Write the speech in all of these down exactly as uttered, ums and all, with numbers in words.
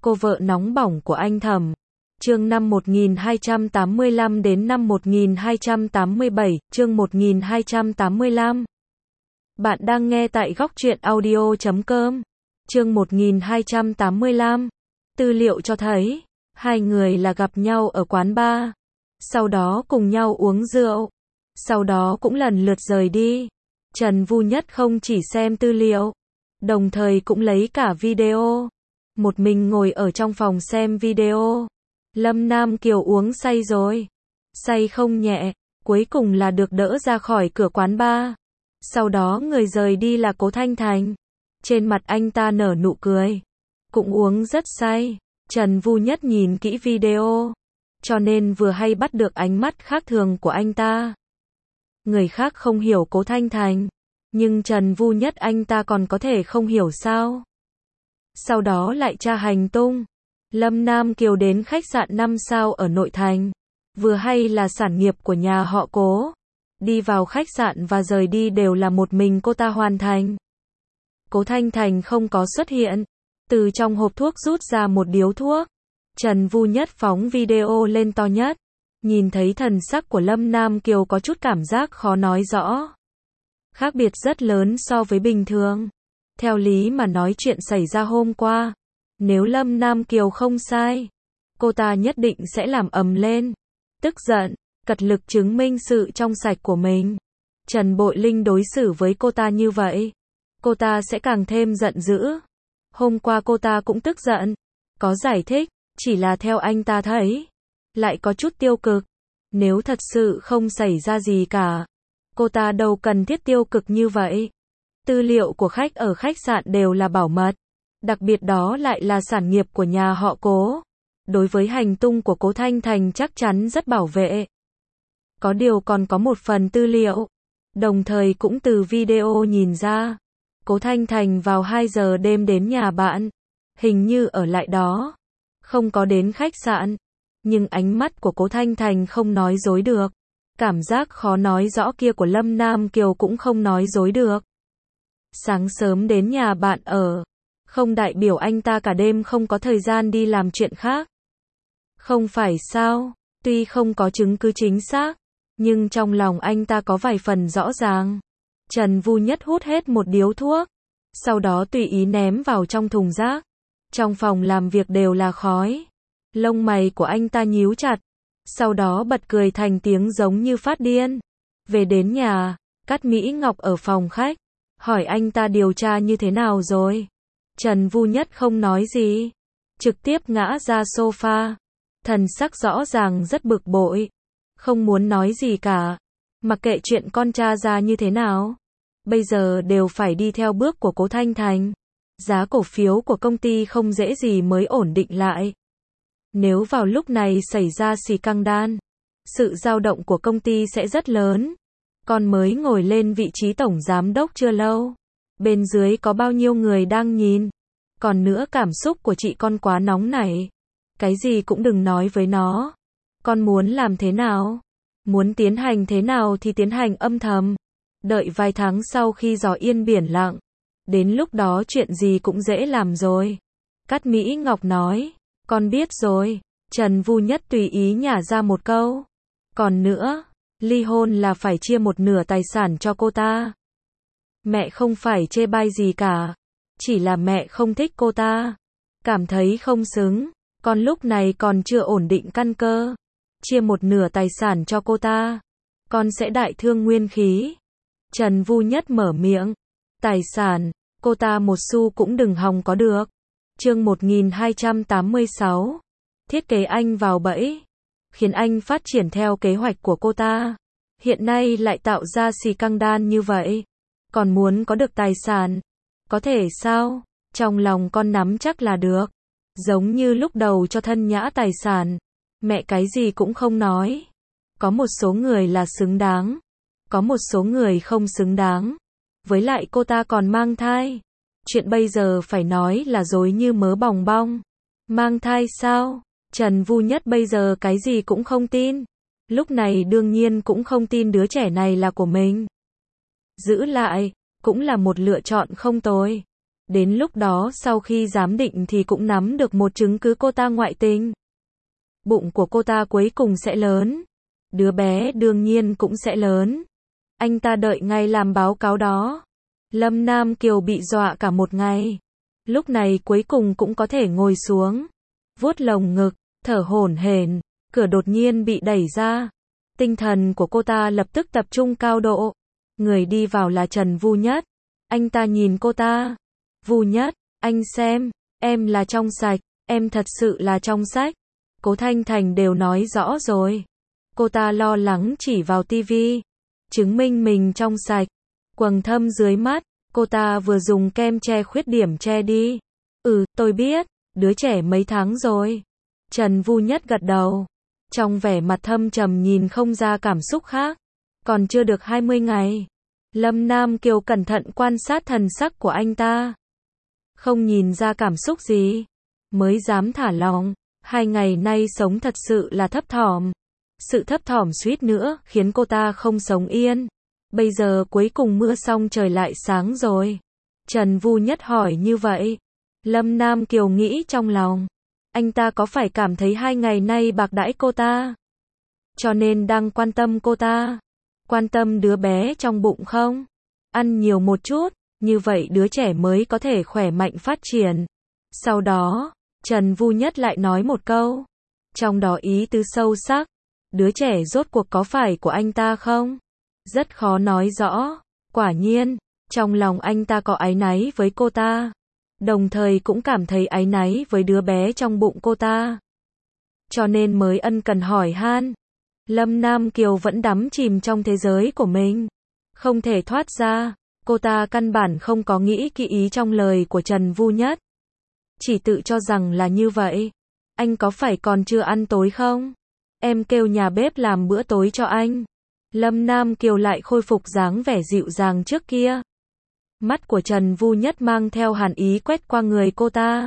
Cô vợ nóng bỏng của anh Thẩm. Chương năm một nghìn hai trăm tám mươi lăm đến năm một nghìn hai trăm tám mươi bảy, chương một nghìn hai trăm tám mươi lăm. Bạn đang nghe tại góc truyện audio chấm com. Chương một nghìn hai trăm tám mươi lăm. Tư liệu cho thấy, hai người là gặp nhau ở quán bar, sau đó cùng nhau uống rượu, sau đó cũng lần lượt rời đi. Trần Vu Nhất không chỉ xem tư liệu, đồng thời cũng lấy cả video. Một mình ngồi ở trong phòng xem video. Lâm Nam Kiều uống say rồi. Say không nhẹ, cuối cùng là được đỡ ra khỏi cửa quán bar. Sau đó người rời đi là Cố Thanh Thành. Trên mặt anh ta nở nụ cười. Cũng uống rất say. Trần Vu Nhất nhìn kỹ video, cho nên vừa hay bắt được ánh mắt khác thường của anh ta. Người khác không hiểu Cố Thanh Thành, nhưng Trần Vu Nhất anh ta còn có thể không hiểu sao? Sau đó lại tra hành tung. Lâm Nam Kiều đến khách sạn năm sao ở nội thành, vừa hay là sản nghiệp của nhà họ Cố. Đi vào khách sạn và rời đi đều là một mình cô ta hoàn thành. Cố Thanh Thành không có xuất hiện. Từ trong hộp thuốc rút ra một điếu thuốc. Trần Vu Nhất phóng video lên to nhất. Nhìn thấy thần sắc của Lâm Nam Kiều có chút cảm giác khó nói rõ. Khác biệt rất lớn so với bình thường. Theo lý mà nói chuyện xảy ra hôm qua, nếu Lâm Nam Kiều không sai, cô ta nhất định sẽ làm ầm lên, tức giận, cật lực chứng minh sự trong sạch của mình. Trần Bội Linh đối xử với cô ta như vậy, cô ta sẽ càng thêm giận dữ. Hôm qua cô ta cũng tức giận, có giải thích, chỉ là theo anh ta thấy, lại có chút tiêu cực. Nếu thật sự không xảy ra gì cả, cô ta đâu cần thiết tiêu cực như vậy. Tư liệu của khách ở khách sạn đều là bảo mật, đặc biệt đó lại là sản nghiệp của nhà họ Cố. Đối với hành tung của Cố Thanh Thành chắc chắn rất bảo vệ. Có điều còn có một phần tư liệu, đồng thời cũng từ video nhìn ra, Cố Thanh Thành vào hai giờ đêm đến nhà bạn, hình như ở lại đó, không có đến khách sạn. Nhưng ánh mắt của Cố Thanh Thành không nói dối được. Cảm giác khó nói rõ kia của Lâm Nam Kiều cũng không nói dối được. Sáng sớm đến nhà bạn ở, không đại biểu anh ta cả đêm không có thời gian đi làm chuyện khác. Không phải sao, tuy không có chứng cứ chính xác, nhưng trong lòng anh ta có vài phần rõ ràng. Trần Vu Nhất hút hết một điếu thuốc, sau đó tùy ý ném vào trong thùng rác. Trong phòng làm việc đều là khói. Lông mày của anh ta nhíu chặt, sau đó bật cười thành tiếng giống như phát điên. Về đến nhà, Cát Mỹ Ngọc ở phòng khách, hỏi anh ta điều tra như thế nào rồi. Trần Vu Nhất không nói gì, trực tiếp ngã ra sofa, thần sắc rõ ràng rất bực bội, không muốn nói gì cả. Mặc kệ chuyện con tra ra như thế nào, bây giờ đều phải đi theo bước của Cố Thanh Thành. Giá cổ phiếu của công ty không dễ gì mới ổn định lại. Nếu vào lúc này xảy ra xì căng đan, sự dao động của công ty sẽ rất lớn. Con mới ngồi lên vị trí tổng giám đốc chưa lâu, bên dưới có bao nhiêu người đang nhìn. Còn nữa cảm xúc của chị con quá nóng nảy, cái gì cũng đừng nói với nó. Con muốn làm thế nào, muốn tiến hành thế nào thì tiến hành âm thầm. Đợi vài tháng sau khi gió yên biển lặng, đến lúc đó chuyện gì cũng dễ làm rồi. Cát Mỹ Ngọc nói, con biết rồi. Trần Vu Nhất tùy ý nhả ra một câu. Còn nữa, ly hôn là phải chia một nửa tài sản cho cô ta. Mẹ không phải chê bai gì cả, chỉ là mẹ không thích cô ta, cảm thấy không xứng. Con lúc này còn chưa ổn định căn cơ, chia một nửa tài sản cho cô ta, con sẽ đại thương nguyên khí. Trần Vu Nhất mở miệng. Tài sản, cô ta một xu cũng đừng hòng có được. Chương một nghìn hai trăm tám mươi sáu. Thiết kế anh vào bẫy, khiến anh phát triển theo kế hoạch của cô ta. Hiện nay lại tạo ra xì căng đan như vậy, còn muốn có được tài sản, có thể sao? Trong lòng con nắm chắc là được. Giống như lúc đầu cho Thân Nhã tài sản, mẹ cái gì cũng không nói. Có một số người là xứng đáng, có một số người không xứng đáng. Với lại cô ta còn mang thai. Chuyện bây giờ phải nói là dối như mớ bòng bong. Mang thai sao? Trần Vu Nhất bây giờ cái gì cũng không tin. Lúc này đương nhiên cũng không tin đứa trẻ này là của mình. Giữ lại, cũng là một lựa chọn không tồi. Đến lúc đó sau khi giám định thì cũng nắm được một chứng cứ cô ta ngoại tình. Bụng của cô ta cuối cùng sẽ lớn. Đứa bé đương nhiên cũng sẽ lớn. Anh ta đợi ngày làm báo cáo đó. Lâm Nam Kiều bị dọa cả một ngày. Lúc này cuối cùng cũng có thể ngồi xuống. Vuốt lồng ngực, thở hổn hển. Cửa đột nhiên bị đẩy ra. Tinh thần của cô ta lập tức tập trung cao độ. Người đi vào là Trần Vu Nhất. Anh ta nhìn cô ta. Vu Nhất, anh xem, em là trong sạch, em thật sự là trong sạch. Cố Thanh Thành đều nói rõ rồi. Cô ta lo lắng chỉ vào tivi. Chứng minh mình trong sạch. Quầng thâm dưới mắt, cô ta vừa dùng kem che khuyết điểm che đi. Ừ, tôi biết, đứa trẻ mấy tháng rồi. Trần Vu Nhất gật đầu. Trong vẻ mặt thâm trầm nhìn không ra cảm xúc khác. Còn chưa được hai mươi ngày. Lâm Nam Kiều cẩn thận quan sát thần sắc của anh ta. Không nhìn ra cảm xúc gì. Mới dám thả lòng. Hai ngày nay sống thật sự là thấp thỏm. Sự thấp thỏm suýt nữa khiến cô ta không sống yên. Bây giờ cuối cùng mưa xong trời lại sáng rồi. Trần Vu Nhất hỏi như vậy. Lâm Nam Kiều nghĩ trong lòng. Anh ta có phải cảm thấy hai ngày nay bạc đãi cô ta? Cho nên đang quan tâm cô ta. Quan tâm đứa bé trong bụng không? Ăn nhiều một chút, như vậy đứa trẻ mới có thể khỏe mạnh phát triển. Sau đó, Trần Vu Nhất lại nói một câu. Trong đó ý tứ sâu sắc. Đứa trẻ rốt cuộc có phải của anh ta không? Rất khó nói rõ. Quả nhiên, trong lòng anh ta có áy náy với cô ta. Đồng thời cũng cảm thấy áy náy với đứa bé trong bụng cô ta. Cho nên mới ân cần hỏi han. Lâm Nam Kiều vẫn đắm chìm trong thế giới của mình. Không thể thoát ra. Cô ta căn bản không có nghĩ kỹ ý trong lời của Trần Vu Nhất. Chỉ tự cho rằng là như vậy. Anh có phải còn chưa ăn tối không? Em kêu nhà bếp làm bữa tối cho anh. Lâm Nam Kiều lại khôi phục dáng vẻ dịu dàng trước kia. Mắt của Trần Vu Nhất mang theo hàn ý quét qua người cô ta.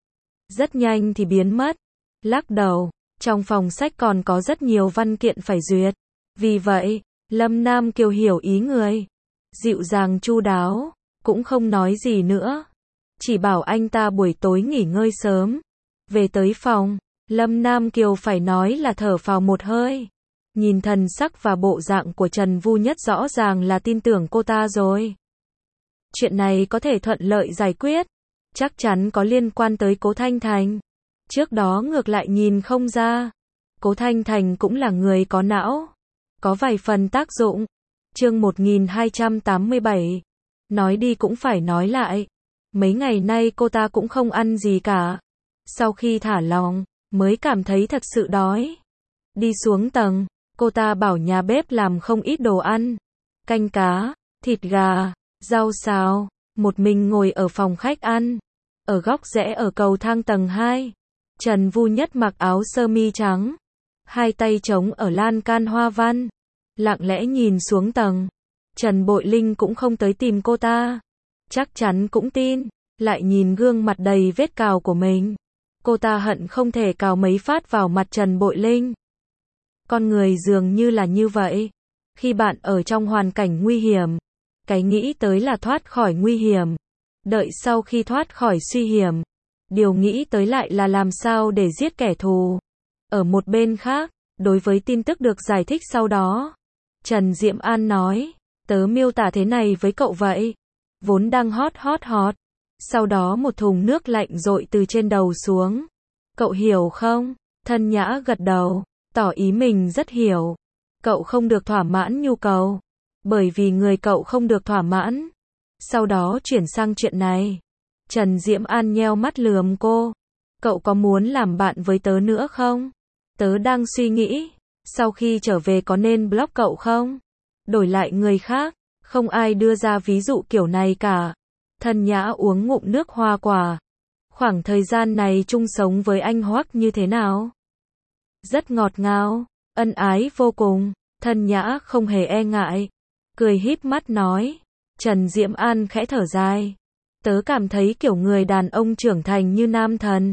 Rất nhanh thì biến mất. Lắc đầu, trong phòng sách còn có rất nhiều văn kiện phải duyệt. Vì vậy, Lâm Nam Kiều hiểu ý người. Dịu dàng chu đáo, cũng không nói gì nữa. Chỉ bảo anh ta buổi tối nghỉ ngơi sớm. Về tới phòng, Lâm Nam Kiều phải nói là thở phào một hơi. Nhìn thần sắc và bộ dạng của Trần Vu Nhất rõ ràng là tin tưởng cô ta rồi. Chuyện này có thể thuận lợi giải quyết. Chắc chắn có liên quan tới Cố Thanh Thành. Trước đó ngược lại nhìn không ra. Cố Thanh Thành cũng là người có não. Có vài phần tác dụng. Chương một nghìn hai trăm tám mươi bảy. Nói đi cũng phải nói lại. Mấy ngày nay cô ta cũng không ăn gì cả. Sau khi thả lòng, mới cảm thấy thật sự đói. Đi xuống tầng, cô ta bảo nhà bếp làm không ít đồ ăn. Canh cá, thịt gà, rau xào. Một mình ngồi ở phòng khách ăn. Ở góc rẽ ở cầu thang tầng hai. Trần Vu Nhất mặc áo sơ mi trắng. Hai tay trống ở lan can hoa văn. Lặng lẽ nhìn xuống tầng. Trần Bội Linh cũng không tới tìm cô ta. Chắc chắn cũng tin. Lại nhìn gương mặt đầy vết cào của mình. Cô ta hận không thể cào mấy phát vào mặt Trần Bội Linh. Con người dường như là như vậy. Khi bạn ở trong hoàn cảnh nguy hiểm, cái nghĩ tới là thoát khỏi nguy hiểm. Đợi sau khi thoát khỏi suy hiểm, điều nghĩ tới lại là làm sao để giết kẻ thù. Ở một bên khác, đối với tin tức được giải thích sau đó, Trần Diệm An nói, tớ miêu tả thế này với cậu vậy. Vốn đang hot hot hot. Sau đó một thùng nước lạnh dội từ trên đầu xuống. Cậu hiểu không? Thân Nhã gật đầu, tỏ ý mình rất hiểu. Cậu không được thỏa mãn nhu cầu. Bởi vì người cậu không được thỏa mãn. Sau đó chuyển sang chuyện này. Trần Diễm An nheo mắt lườm cô. Cậu có muốn làm bạn với tớ nữa không? Tớ đang suy nghĩ, sau khi trở về có nên block cậu không? Đổi lại người khác, không ai đưa ra ví dụ kiểu này cả. Thân Nhã uống ngụm nước hoa quả. Khoảng thời gian này chung sống với anh Hoắc như thế nào? Rất ngọt ngào, ân ái vô cùng. Thân Nhã không hề e ngại. Cười híp mắt nói. Trần Diễm An khẽ thở dài. Tớ cảm thấy kiểu người đàn ông trưởng thành như nam thần.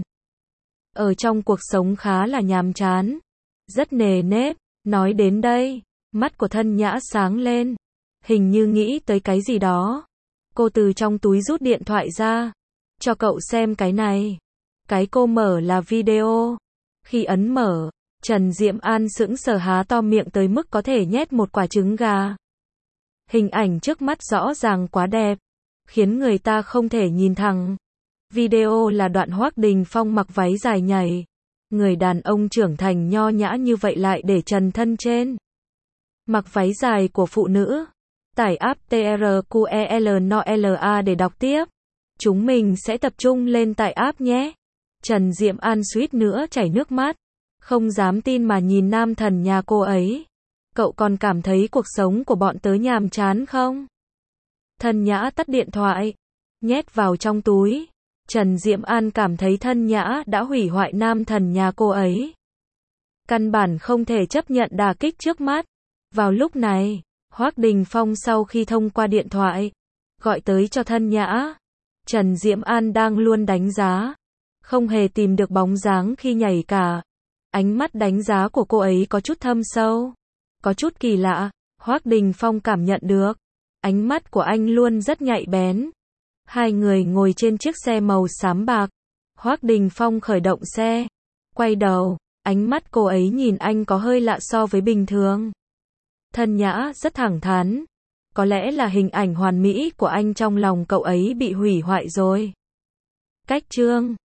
Ở trong cuộc sống khá là nhàm chán. Rất nề nếp. Nói đến đây, mắt của Thân Nhã sáng lên. Hình như nghĩ tới cái gì đó. Cô từ trong túi rút điện thoại ra. Cho cậu xem cái này. Cái cô mở là video. Khi ấn mở, Trần Diệm An sững sờ há to miệng tới mức có thể nhét một quả trứng gà. Hình ảnh trước mắt rõ ràng quá đẹp, khiến người ta không thể nhìn thẳng. Video là đoạn Hoác Đình Phong mặc váy dài nhảy. Người đàn ông trưởng thành nho nhã như vậy lại để trần thân trên. Mặc váy dài của phụ nữ. Tải app TRQELNOLA để đọc tiếp. Chúng mình sẽ tập trung lên tải app nhé. Trần Diệm An suýt nữa chảy nước mắt. Không dám tin mà nhìn nam thần nhà cô ấy. Cậu còn cảm thấy cuộc sống của bọn tớ nhàm chán không? Thân Nhã tắt điện thoại, nhét vào trong túi. Trần Diệm An cảm thấy Thân Nhã đã hủy hoại nam thần nhà cô ấy. Căn bản không thể chấp nhận đả kích trước mắt. Vào lúc này, Hoác Đình Phong sau khi thông qua điện thoại, gọi tới cho Thân Nhã. Trần Diệm An đang luôn đánh giá. Không hề tìm được bóng dáng khi nhảy cả. Ánh mắt đánh giá của cô ấy có chút thâm sâu. Có chút kỳ lạ. Hoác Đình Phong cảm nhận được. Ánh mắt của anh luôn rất nhạy bén. Hai người ngồi trên chiếc xe màu xám bạc. Hoác Đình Phong khởi động xe. Quay đầu. Ánh mắt cô ấy nhìn anh có hơi lạ so với bình thường. Thân Nhã rất thẳng thắn. Có lẽ là hình ảnh hoàn mỹ của anh trong lòng cậu ấy bị hủy hoại rồi. Cách chương